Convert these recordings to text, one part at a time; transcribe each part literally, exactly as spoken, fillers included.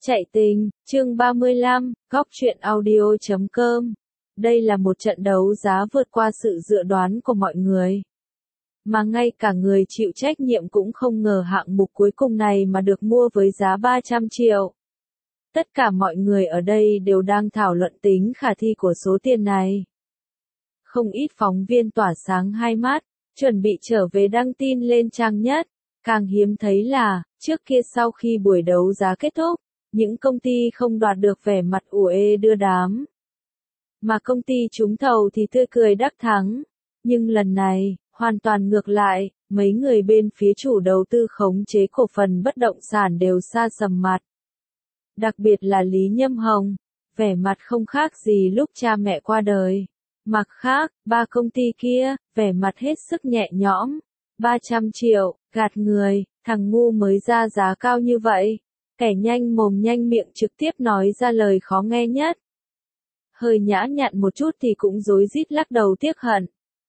Chạy tình, chương ba mươi lăm, góc truyện audio chấm com. Đây là một trận đấu giá vượt qua sự dự đoán của mọi người. Mà ngay cả người chịu trách nhiệm cũng không ngờ hạng mục cuối cùng này mà được mua với giá ba trăm triệu. Tất cả mọi người ở đây đều đang thảo luận tính khả thi của số tiền này. Không ít phóng viên tỏa sáng hai mắt, chuẩn bị trở về đăng tin lên trang nhất. Càng hiếm thấy là, trước kia sau khi buổi đấu giá kết thúc, những công ty không đoạt được vẻ mặt ủ ê đưa đám. Mà công ty trúng thầu thì tươi cười đắc thắng. Nhưng lần này, hoàn toàn ngược lại, mấy người bên phía chủ đầu tư khống chế cổ phần bất động sản đều sa sầm mặt. Đặc biệt là Lý Nhâm Hồng, vẻ mặt không khác gì lúc cha mẹ qua đời. Mặt khác, ba công ty kia, vẻ mặt hết sức nhẹ nhõm. ba trăm triệu, gạt người, thằng ngu mới ra giá cao như vậy. Kẻ nhanh mồm nhanh miệng trực tiếp nói ra lời khó nghe nhất. Hơi nhã nhặn một chút thì cũng rối rít lắc đầu tiếc hận.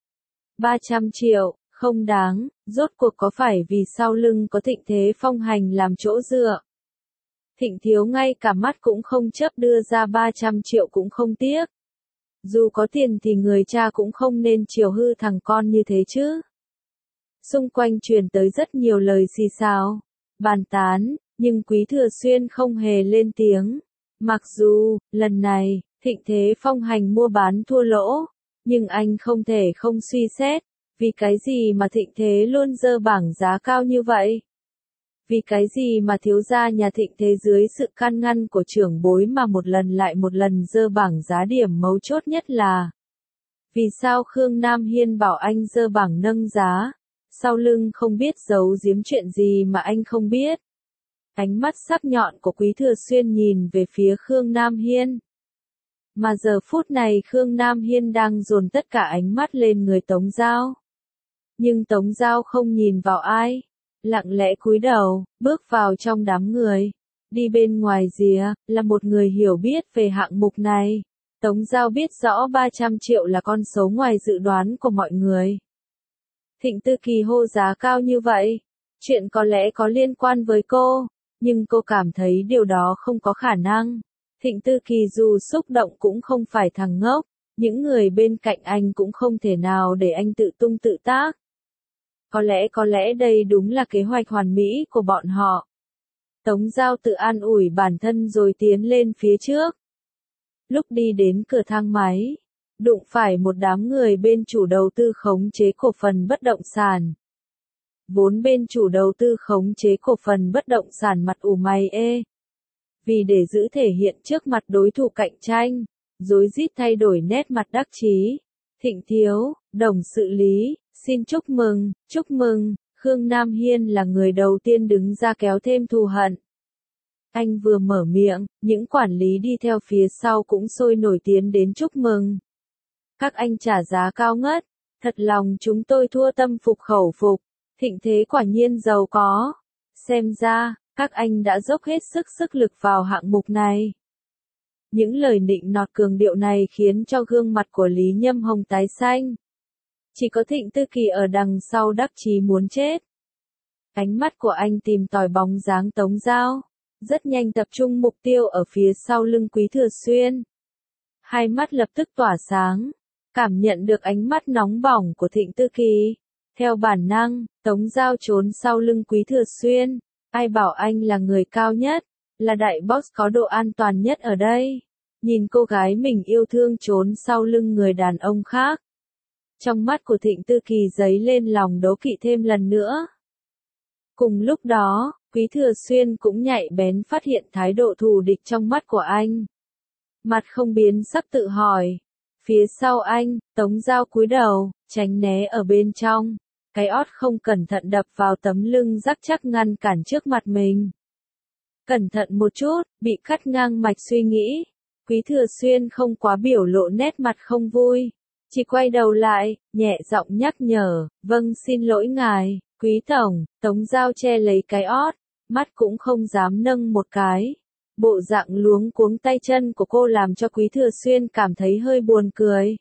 ba trăm triệu, không đáng, rốt cuộc có phải vì sau lưng có Thịnh Thế Phong Hành làm chỗ dựa. Thịnh Thiếu ngay cả mắt cũng không chớp đưa ra ba trăm triệu cũng không tiếc. Dù có tiền thì người cha cũng không nên chiều hư thằng con như thế chứ. Xung quanh truyền tới rất nhiều lời xì xào, bàn tán, nhưng Quý Thừa Xuyên không hề lên tiếng. Mặc dù, lần này, Thịnh Thế Phong Hành mua bán thua lỗ, nhưng anh không thể không suy xét, vì cái gì mà Thịnh Thế luôn dơ bảng giá cao như vậy? Vì cái gì mà thiếu gia nhà Thịnh Thế dưới sự can ngăn của trưởng bối mà một lần lại một lần dơ bảng giá điểm mấu chốt nhất là vì sao Khương Nam Hiên bảo anh dơ bảng nâng giá, sau lưng không biết giấu giếm chuyện gì mà anh không biết. Ánh mắt sắc nhọn của Quý Thừa Xuyên nhìn về phía Khương Nam Hiên. Mà giờ phút này Khương Nam Hiên đang dồn tất cả ánh mắt lên người Tống Giao. Nhưng Tống Giao không nhìn vào ai, lặng lẽ cúi đầu, bước vào trong đám người. Đi bên ngoài rìa, là một người hiểu biết về hạng mục này. Tống Giao biết rõ ba trăm triệu là con số ngoài dự đoán của mọi người. Thịnh Tư Kỳ hô giá cao như vậy, chuyện có lẽ có liên quan với cô, nhưng cô cảm thấy điều đó không có khả năng. Thịnh Tư Kỳ dù xúc động cũng không phải thằng ngốc, những người bên cạnh anh cũng không thể nào để anh tự tung tự tác. Có lẽ có lẽ đây đúng là kế hoạch hoàn mỹ của bọn họ. Tống Giao tự an ủi bản thân rồi tiến lên phía trước. Lúc đi đến cửa thang máy, đụng phải một đám người bên chủ đầu tư khống chế cổ phần bất động sản. Vốn bên chủ đầu tư khống chế cổ phần bất động sản mặt ủ mày ê. Vì để giữ thể hiện trước mặt đối thủ cạnh tranh, rối rít thay đổi nét mặt đắc chí. Thịnh Thiếu, đồng sự Lý, xin chúc mừng, chúc mừng, Khương Nam Hiên là người đầu tiên đứng ra kéo thêm thù hận. Anh vừa mở miệng, những quản lý đi theo phía sau cũng sôi nổi tiến đến chúc mừng. Các anh trả giá cao ngất, thật lòng chúng tôi thua tâm phục khẩu phục, Thịnh Thế quả nhiên giàu có. Xem ra, các anh đã dốc hết sức sức lực vào hạng mục này. Những lời nịnh nọt cường điệu này khiến cho gương mặt của Lý Nhâm Hồng tái xanh. Chỉ có Thịnh Tư Kỳ ở đằng sau đắc chí muốn chết. Ánh mắt của anh tìm tòi bóng dáng Tống Giao, rất nhanh tập trung mục tiêu ở phía sau lưng Quý Thừa Xuyên. Hai mắt lập tức tỏa sáng, cảm nhận được ánh mắt nóng bỏng của Thịnh Tư Kỳ. Theo bản năng, Tống Giao trốn sau lưng Quý Thừa Xuyên. Ai bảo anh là người cao nhất, là đại boss có độ an toàn nhất ở đây. Nhìn cô gái mình yêu thương trốn sau lưng người đàn ông khác. Trong mắt của Thịnh Tư Kỳ dấy lên lòng đố kỵ thêm lần nữa. Cùng lúc đó, Quý Thừa Xuyên cũng nhạy bén phát hiện thái độ thù địch trong mắt của anh. Mặt không biến sắc tự hỏi. Phía sau anh, Tống Giao cúi đầu, tránh né ở bên trong. Cái ót không cẩn thận đập vào tấm lưng rắc chắc ngăn cản trước mặt mình. Cẩn thận một chút, bị cắt ngang mạch suy nghĩ. Quý Thừa Xuyên không quá biểu lộ nét mặt không vui. Chỉ quay đầu lại, nhẹ giọng nhắc nhở, vâng xin lỗi ngài, Quý Tổng. Tống Giao che lấy cái ót, mắt cũng không dám nâng một cái. Bộ dạng luống cuống tay chân của cô làm cho Quý Thừa Xuyên cảm thấy hơi buồn cười.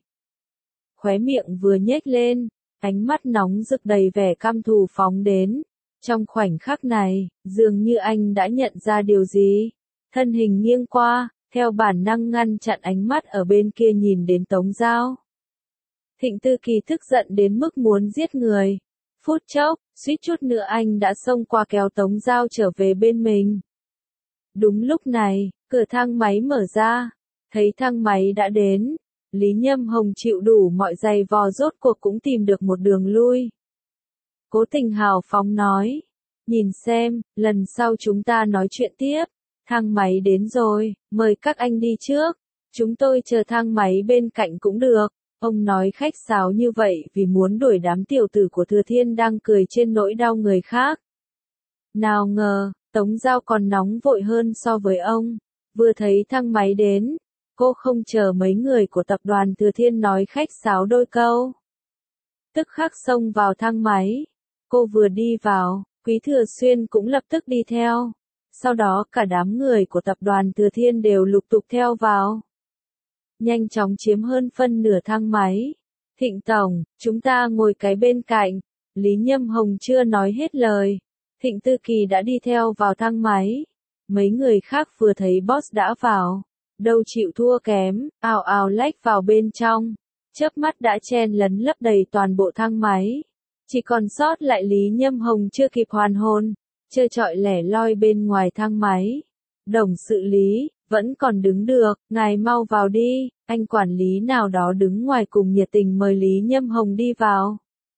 Khóe miệng vừa nhếch lên, ánh mắt nóng rực đầy vẻ căm thù phóng đến. Trong khoảnh khắc này, dường như anh đã nhận ra điều gì. thân hình nghiêng qua, theo bản năng ngăn chặn ánh mắt ở bên kia nhìn đến Tống Giao. Thịnh Tư Kỳ tức giận đến mức muốn giết người. Phút chốc, suýt chút nữa anh đã xông qua kéo Tống Giao trở về bên mình. Đúng lúc này, cửa thang máy mở ra, thấy thang máy đã đến, Lý Nhâm Hồng chịu đủ mọi giày vò rốt cuộc cũng tìm được một đường lui. Cố Tình hào phóng nói, nhìn xem, lần sau chúng ta nói chuyện tiếp, thang máy đến rồi, mời các anh đi trước, chúng tôi chờ thang máy bên cạnh cũng được. Ông nói khách sáo như vậy vì muốn đuổi đám tiểu tử của Thừa Thiên đang cười trên nỗi đau người khác. Nào ngờ, Tống Giao còn nóng vội hơn so với ông, vừa thấy thang máy đến, cô không chờ mấy người của tập đoàn Thừa Thiên nói khách sáo đôi câu. Tức khắc xông vào thang máy, cô vừa đi vào, Quý Thừa Xuyên cũng lập tức đi theo, sau đó cả đám người của tập đoàn Thừa Thiên đều lục tục theo vào. Nhanh chóng chiếm hơn phân nửa thang máy. Thịnh Tổng, chúng ta ngồi cái bên cạnh. Lý Nhâm Hồng chưa nói hết lời. Thịnh Tư Kỳ đã đi theo vào thang máy. Mấy người khác vừa thấy boss đã vào. Đâu chịu thua kém, ào ào lách vào bên trong. Chớp mắt đã chen lấn lấp đầy toàn bộ thang máy. Chỉ còn sót lại Lý Nhâm Hồng chưa kịp hoàn hồn. Trơ trọi lẻ loi bên ngoài thang máy. Đồng sự Lý, vẫn còn đứng được, ngài mau vào đi, anh quản lý nào đó đứng ngoài cùng nhiệt tình mời Lý Nhâm Hồng đi vào.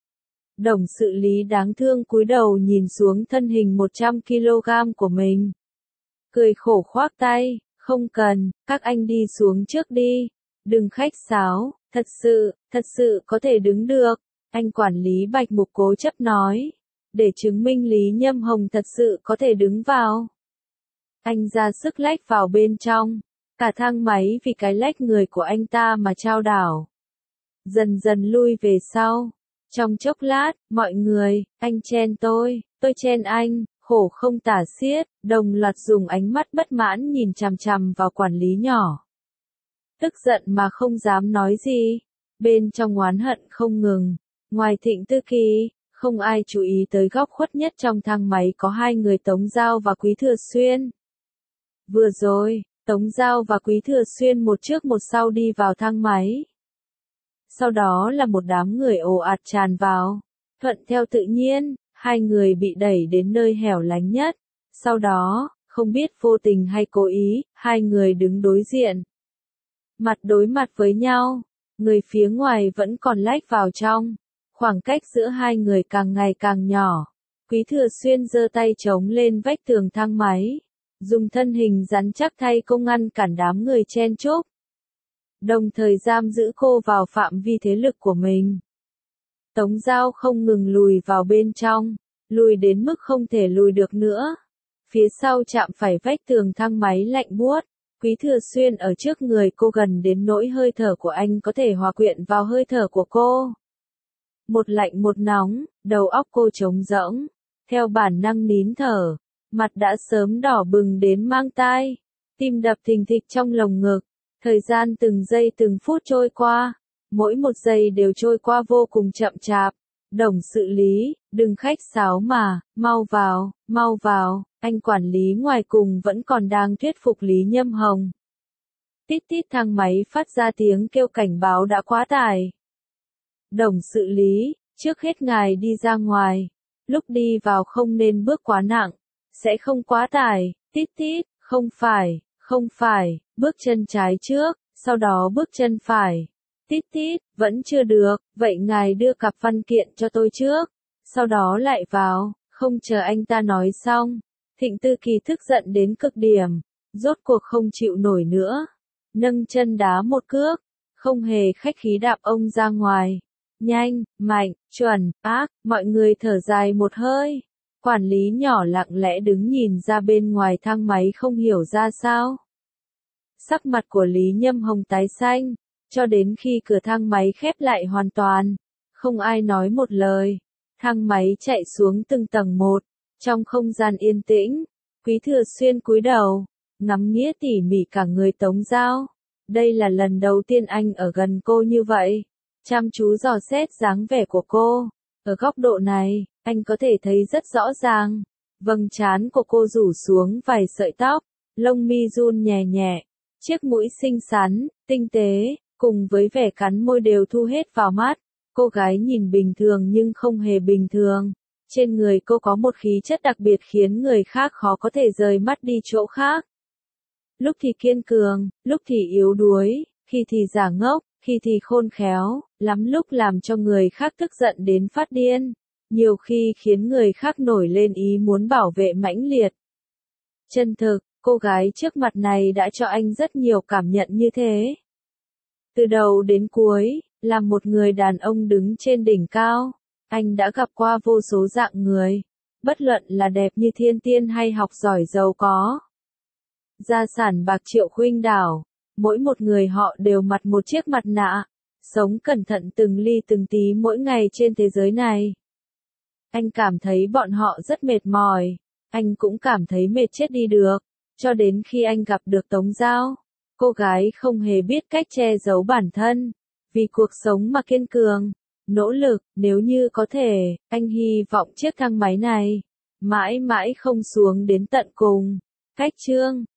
Đồng sự Lý đáng thương cúi đầu nhìn xuống thân hình một trăm ki lô gam của mình. Cười khổ khoác tay, không cần, các anh đi xuống trước đi, đừng khách sáo, thật sự, thật sự có thể đứng được, anh quản lý Bạch Mục cố chấp nói, để chứng minh Lý Nhâm Hồng thật sự có thể đứng vào. Anh ra sức lách vào bên trong, cả thang máy vì cái lách người của anh ta mà chao đảo. Dần dần lui về sau, trong chốc lát, mọi người, anh chen tôi, tôi chen anh, khổ không tả xiết, đồng loạt dùng ánh mắt bất mãn nhìn chằm chằm vào quản lý nhỏ. Tức giận mà không dám nói gì, bên trong oán hận không ngừng, ngoài Thịnh Tư Kỳ, không ai chú ý tới góc khuất nhất trong thang máy có hai người Tống Giao và Quý Thừa Xuyên. Vừa rồi, Tống Giao và Quý Thừa Xuyên một trước một sau đi vào thang máy. Sau đó là một đám người ồ ạt tràn vào. Thuận theo tự nhiên, hai người bị đẩy đến nơi hẻo lánh nhất. Sau đó, không biết vô tình hay cố ý, hai người đứng đối diện. Mặt đối mặt với nhau, người phía ngoài vẫn còn lách vào trong. Khoảng cách giữa hai người càng ngày càng nhỏ. Quý Thừa Xuyên giơ tay chống lên vách tường thang máy. Dùng thân hình rắn chắc thay cô ngăn cản đám người chen chúc. Đồng thời giam giữ cô vào phạm vi thế lực của mình. Tống Giao không ngừng lùi vào bên trong, lùi đến mức không thể lùi được nữa. Phía sau chạm phải vách tường thang máy lạnh buốt. Quý Thừa Xuyên ở trước người cô gần đến nỗi hơi thở của anh có thể hòa quyện vào hơi thở của cô. Một lạnh một nóng, đầu óc cô trống rỗng, theo bản năng nín thở. Mặt đã sớm đỏ bừng đến mang tai, tim đập thình thịch trong lồng ngực, thời gian từng giây từng phút trôi qua, mỗi một giây đều trôi qua vô cùng chậm chạp. Đồng sự Lý, đừng khách sáo mà, mau vào, mau vào, anh quản lý ngoài cùng vẫn còn đang thuyết phục Lý Nhâm Hồng. Tít tít thang máy phát ra tiếng kêu cảnh báo đã quá tải. Đồng sự Lý, trước hết ngài đi ra ngoài, lúc đi vào không nên bước quá nặng. Sẽ không quá tải, tít tít, không phải, không phải, bước chân trái trước, sau đó bước chân phải. Tít tít, vẫn chưa được, vậy ngài đưa cặp văn kiện cho tôi trước, sau đó lại vào, không chờ anh ta nói xong. Thịnh Tư Kỳ tức giận đến cực điểm, rốt cuộc không chịu nổi nữa. Nâng chân đá một cước, không hề khách khí đạp ông ra ngoài. Nhanh, mạnh, chuẩn, ác, mọi người thở dài một hơi. Quản lý nhỏ lặng lẽ đứng nhìn ra bên ngoài thang máy không hiểu ra sao. Sắc mặt của Lý Nhâm Hồng tái xanh, cho đến khi cửa thang máy khép lại hoàn toàn. Không ai nói một lời. Thang máy chạy xuống từng tầng một. Trong không gian yên tĩnh, Quý Thừa Xuyên cúi đầu, ngắm nghĩa tỉ mỉ cả người Tống Giao. Đây là lần đầu tiên anh ở gần cô như vậy. Chăm chú dò xét dáng vẻ của cô. Ở góc độ này, anh có thể thấy rất rõ ràng. Vầng trán của cô rủ xuống vài sợi tóc. lông mi run nhẹ nhẹ, chiếc mũi xinh xắn, tinh tế, cùng với vẻ cắn môi đều thu hết vào mắt. Cô gái nhìn bình thường nhưng không hề bình thường. Trên người cô có một khí chất đặc biệt khiến người khác khó có thể rời mắt đi chỗ khác. Lúc thì kiên cường, lúc thì yếu đuối, khi thì giả ngốc, khi thì khôn khéo, lắm lúc làm cho người khác tức giận đến phát điên, nhiều khi khiến người khác nổi lên ý muốn bảo vệ mãnh liệt. Chân thực, cô gái trước mặt này đã cho anh rất nhiều cảm nhận như thế. Từ đầu đến cuối, là một người đàn ông đứng trên đỉnh cao, anh đã gặp qua vô số dạng người, bất luận là đẹp như thiên tiên hay học giỏi giàu có. Gia sản bạc triệu khuynh đảo, mỗi một người họ đều mặc một chiếc mặt nạ, sống cẩn thận từng ly từng tí mỗi ngày trên thế giới này. Anh cảm thấy bọn họ rất mệt mỏi, anh cũng cảm thấy mệt chết đi được, cho đến khi anh gặp được Tống Giao. Cô gái không hề biết cách che giấu bản thân, vì cuộc sống mà kiên cường, nỗ lực, nếu như có thể, anh hy vọng chiếc thang máy này mãi mãi không xuống đến tận cùng. Cách chương